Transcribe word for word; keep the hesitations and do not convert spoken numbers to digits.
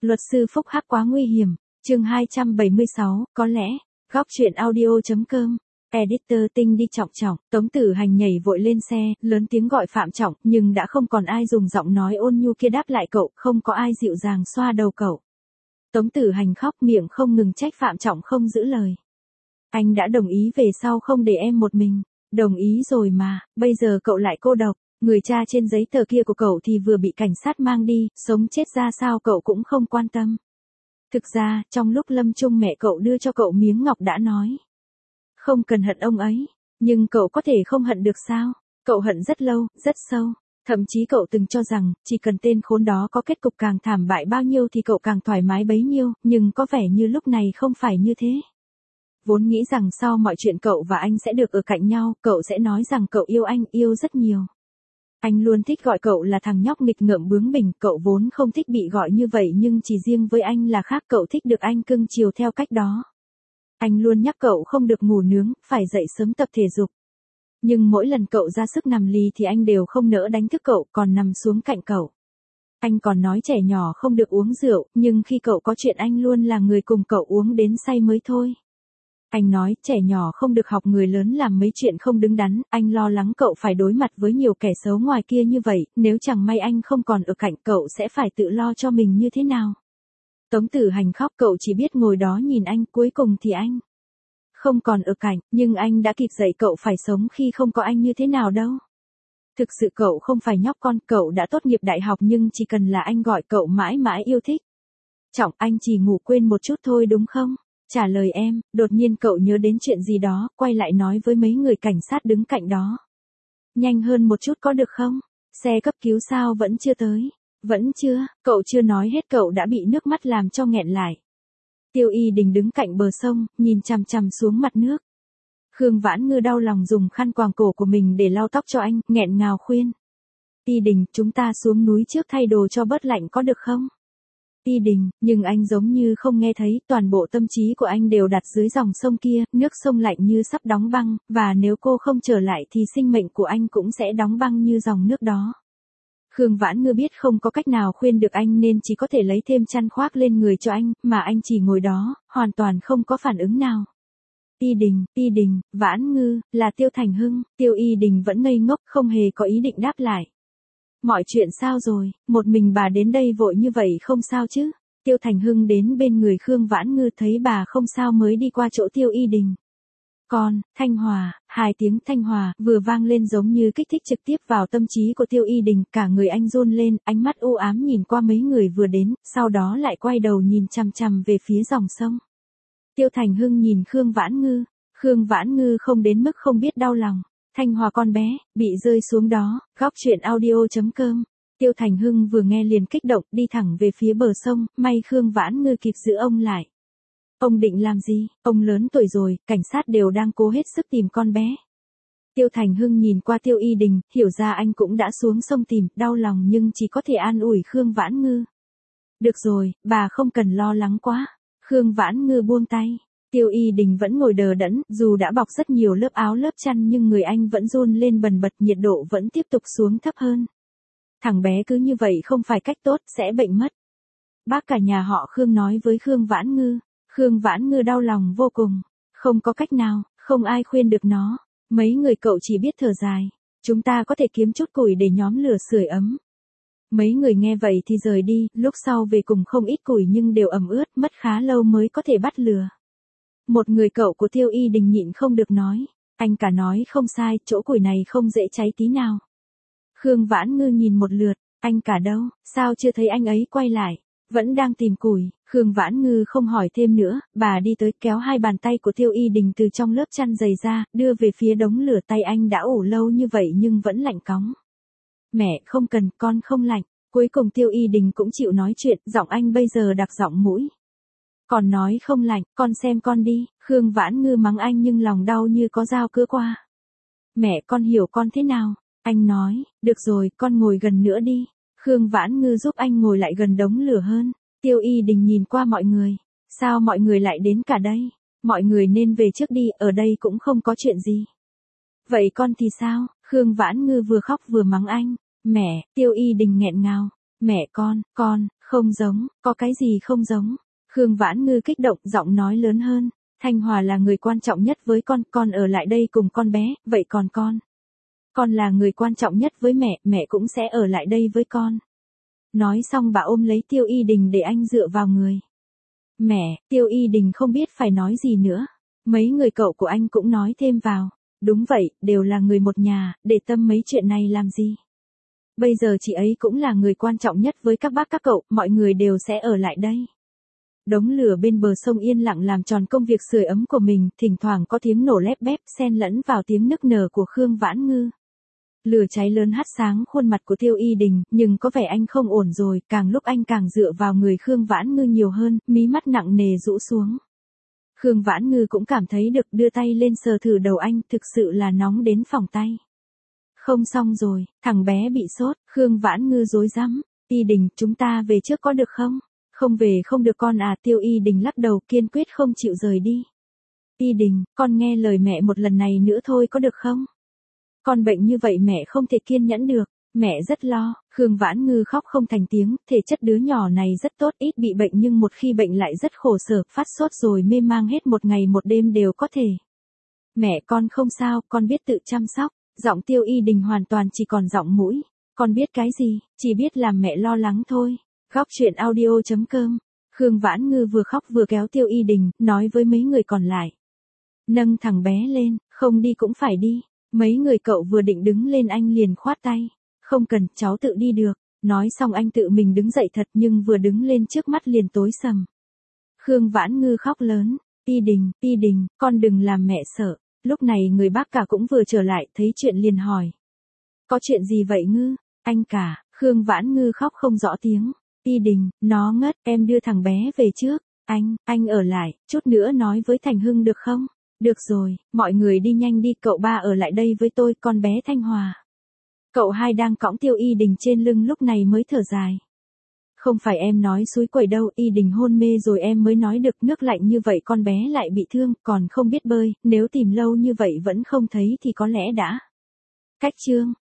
Luật sư phúc hắc quá nguy hiểm. Chương hai trăm bảy mươi sáu, có lẽ. Góc truyện audio chấm com. Editor Tinh đi Trọng Trọng. Tống Tử Hành nhảy vội lên xe, lớn tiếng gọi Phạm Trọng, nhưng đã không còn ai dùng giọng nói ôn nhu kia đáp lại cậu, không có ai dịu dàng xoa đầu cậu. Tống Tử Hành khóc miệng không ngừng trách Phạm Trọng không giữ lời. Anh đã đồng ý về sau không để em một mình. Đồng ý rồi mà, bây giờ cậu lại cô độc. Người cha trên giấy tờ kia của cậu thì vừa bị cảnh sát mang đi, sống chết ra sao cậu cũng không quan tâm. Thực ra, trong lúc lâm chung mẹ cậu đưa cho cậu miếng ngọc đã nói. Không cần hận ông ấy, nhưng cậu có thể không hận được sao? Cậu hận rất lâu, rất sâu. Thậm chí cậu từng cho rằng, chỉ cần tên khốn đó có kết cục càng thảm bại bao nhiêu thì cậu càng thoải mái bấy nhiêu, nhưng có vẻ như lúc này không phải như thế. Vốn nghĩ rằng sau mọi chuyện cậu và anh sẽ được ở cạnh nhau, cậu sẽ nói rằng cậu yêu anh, yêu rất nhiều. Anh luôn thích gọi cậu là thằng nhóc nghịch ngợm bướng bỉnh, cậu vốn không thích bị gọi như vậy nhưng chỉ riêng với anh là khác, cậu thích được anh cưng chiều theo cách đó. Anh luôn nhắc cậu không được ngủ nướng, phải dậy sớm tập thể dục. Nhưng mỗi lần cậu ra sức nằm lì thì anh đều không nỡ đánh thức cậu, còn nằm xuống cạnh cậu. Anh còn nói trẻ nhỏ không được uống rượu, nhưng khi cậu có chuyện anh luôn là người cùng cậu uống đến say mới thôi. Anh nói, trẻ nhỏ không được học người lớn làm mấy chuyện không đứng đắn, anh lo lắng cậu phải đối mặt với nhiều kẻ xấu ngoài kia như vậy, nếu chẳng may anh không còn ở cạnh cậu sẽ phải tự lo cho mình như thế nào. Tống Tử Hành khóc, cậu chỉ biết ngồi đó nhìn anh, cuối cùng thì anh không còn ở cạnh, nhưng anh đã kịp dạy cậu phải sống khi không có anh như thế nào đâu. Thực sự cậu không phải nhóc con, cậu đã tốt nghiệp đại học nhưng chỉ cần là anh gọi cậu mãi mãi yêu thích. Trọng, anh chỉ ngủ quên một chút thôi đúng không? Trả lời em, đột nhiên cậu nhớ đến chuyện gì đó, quay lại nói với mấy người cảnh sát đứng cạnh đó. Nhanh hơn một chút có được không? Xe cấp cứu sao vẫn chưa tới? Vẫn chưa, cậu chưa nói hết cậu đã bị nước mắt làm cho nghẹn lại. Tiêu Y Đình đứng cạnh bờ sông, nhìn chằm chằm xuống mặt nước. Khương Vãn Ngư đau lòng dùng khăn quàng cổ của mình để lau tóc cho anh, nghẹn ngào khuyên. Y Đình, chúng ta xuống núi trước thay đồ cho bớt lạnh có được không? Y Đình, nhưng anh giống như không nghe thấy, toàn bộ tâm trí của anh đều đặt dưới dòng sông kia, nước sông lạnh như sắp đóng băng, và nếu cô không trở lại thì sinh mệnh của anh cũng sẽ đóng băng như dòng nước đó. Khương Vãn Ngư biết không có cách nào khuyên được anh nên chỉ có thể lấy thêm chăn khoác lên người cho anh, mà anh chỉ ngồi đó, hoàn toàn không có phản ứng nào. Y Đình, Y Đình, Vãn Ngư, là Tiêu Thành Hưng, Tiêu Y Đình vẫn ngây ngốc, không hề có ý định đáp lại. Mọi chuyện sao rồi, một mình bà đến đây vội như vậy không sao chứ? Tiêu Thành Hưng đến bên người Khương Vãn Ngư thấy bà không sao mới đi qua chỗ Tiêu Y Đình. Con, Thanh Hòa, hai tiếng Thanh Hòa vừa vang lên giống như kích thích trực tiếp vào tâm trí của Tiêu Y Đình, cả người anh run lên, ánh mắt u ám nhìn qua mấy người vừa đến, sau đó lại quay đầu nhìn chằm chằm về phía dòng sông. Tiêu Thành Hưng nhìn Khương Vãn Ngư, Khương Vãn Ngư không đến mức không biết đau lòng. Thanh Hòa con bé, bị rơi xuống đó, góc truyện audio chấm com. Tiêu Thành Hưng vừa nghe liền kích động, đi thẳng về phía bờ sông, may Khương Vãn Ngư kịp giữ ông lại. Ông định làm gì, ông lớn tuổi rồi, cảnh sát đều đang cố hết sức tìm con bé. Tiêu Thành Hưng nhìn qua Tiêu Y Đình, hiểu ra anh cũng đã xuống sông tìm, đau lòng nhưng chỉ có thể an ủi Khương Vãn Ngư. Được rồi, bà không cần lo lắng quá. Khương Vãn Ngư buông tay. Tiêu Y Đình vẫn ngồi đờ đẫn, dù đã bọc rất nhiều lớp áo lớp chăn nhưng người anh vẫn run lên bần bật, nhiệt độ vẫn tiếp tục xuống thấp hơn. Thằng bé cứ như vậy không phải cách tốt, sẽ bệnh mất. Bác cả nhà họ Khương nói với Khương Vãn Ngư. Khương Vãn Ngư đau lòng vô cùng. Không có cách nào, không ai khuyên được nó. Mấy người cậu chỉ biết thở dài. Chúng ta có thể kiếm chút củi để nhóm lửa sưởi ấm. Mấy người nghe vậy thì rời đi, lúc sau về cùng không ít củi nhưng đều ẩm ướt, mất khá lâu mới có thể bắt lửa. Một người cậu của Tiêu Y Đình nhịn không được nói. Anh cả nói không sai, chỗ củi này không dễ cháy tí nào. Khương Vãn Ngư nhìn một lượt, anh cả đâu, sao chưa thấy anh ấy quay lại, vẫn đang tìm củi. Khương Vãn Ngư không hỏi thêm nữa, bà đi tới kéo hai bàn tay của Tiêu Y Đình từ trong lớp chăn dày ra, đưa về phía đống lửa, tay anh đã ủ lâu như vậy nhưng vẫn lạnh cóng. Mẹ không cần, con không lạnh. Cuối cùng Tiêu Y Đình cũng chịu nói chuyện, giọng anh bây giờ đặc giọng mũi. Còn nói không lạnh, con xem con đi. Khương Vãn Ngư mắng anh nhưng lòng đau như có dao cứa qua. Mẹ con hiểu con thế nào? Anh nói, được rồi, con ngồi gần nữa đi. Khương Vãn Ngư giúp anh ngồi lại gần đống lửa hơn. Tiêu Y Đình nhìn qua mọi người. Sao mọi người lại đến cả đây? Mọi người nên về trước đi, ở đây cũng không có chuyện gì. Vậy con thì sao? Khương Vãn Ngư vừa khóc vừa mắng anh. Mẹ, Tiêu Y Đình nghẹn ngào. Mẹ con, con, không Không giống, có cái gì không giống? Khương Vãn Ngư kích động, giọng nói lớn hơn. Thanh Hòa là người quan trọng nhất với con, con ở lại đây cùng con bé, vậy còn con? Con là người quan trọng nhất với mẹ, mẹ cũng sẽ ở lại đây với con. Nói xong bà ôm lấy Tiêu Y Đình để anh dựa vào người. Mẹ, Tiêu Y Đình không biết phải nói gì nữa. Mấy người cậu của anh cũng nói thêm vào. Đúng vậy, đều là người một nhà, để tâm mấy chuyện này làm gì? Bây giờ chị ấy cũng là người quan trọng nhất với các bác các cậu, mọi người đều sẽ ở lại đây. Đống lửa bên bờ sông yên lặng làm tròn công việc sưởi ấm của mình, thỉnh thoảng có tiếng nổ lép bép xen lẫn vào tiếng nức nở của Khương Vãn Ngư. Lửa cháy lớn hắt sáng khuôn mặt của Tiêu Y Đình, nhưng có vẻ anh không ổn rồi, càng lúc anh càng dựa vào người Khương Vãn Ngư nhiều hơn, mí mắt nặng nề rũ xuống. Khương Vãn Ngư cũng cảm thấy được, đưa tay lên sờ thử đầu anh, thực sự là nóng đến phỏng tay. Không xong rồi, thằng bé bị sốt, Khương Vãn Ngư rối rắm. Y Đình, chúng ta về trước có được không? Không về không được con à. Tiêu Y Đình lắc đầu, kiên quyết không chịu rời đi. Y Đình, con nghe lời mẹ một lần này nữa thôi có được không? Con bệnh như vậy mẹ không thể kiên nhẫn được, mẹ rất lo. Khương Vãn Ngư khóc không thành tiếng, thể chất đứa nhỏ này rất tốt, ít bị bệnh nhưng một khi bệnh lại rất khổ sở, phát sốt rồi mê mang hết một ngày một đêm đều có thể. Mẹ con không sao, con biết tự chăm sóc. Giọng Tiêu Y Đình hoàn toàn chỉ còn giọng mũi. Con biết cái gì, chỉ biết làm mẹ lo lắng thôi. Góc truyện audio chấm com. Khương Vãn Ngư vừa khóc vừa kéo Tiêu Y Đình, nói với mấy người còn lại. Nâng thằng bé lên, không đi cũng phải đi. Mấy người cậu vừa định đứng lên anh liền khoát tay. Không cần, cháu tự đi được. Nói xong anh tự mình đứng dậy thật nhưng vừa đứng lên trước mắt liền tối sầm. Khương Vãn Ngư khóc lớn. Y Đình, Y Đình, con đừng làm mẹ sợ. Lúc này người bác cả cũng vừa trở lại, thấy chuyện liền hỏi. Có chuyện gì vậy Ngư? Anh cả, Khương Vãn Ngư khóc không rõ tiếng. Y Đình, nó ngất, em đưa thằng bé về trước. Anh, anh ở lại, chút nữa nói với Thành Hưng được không? Được rồi, mọi người đi nhanh đi, cậu ba ở lại đây với tôi, con bé Thanh Hòa. Cậu hai đang cõng Tiêu Y Đình trên lưng lúc này mới thở dài. Không phải em nói xúi quẩy đâu, Y Đình hôn mê rồi em mới nói được, nước lạnh như vậy con bé lại bị thương, còn không biết bơi, nếu tìm lâu như vậy vẫn không thấy thì có lẽ đã cách chương.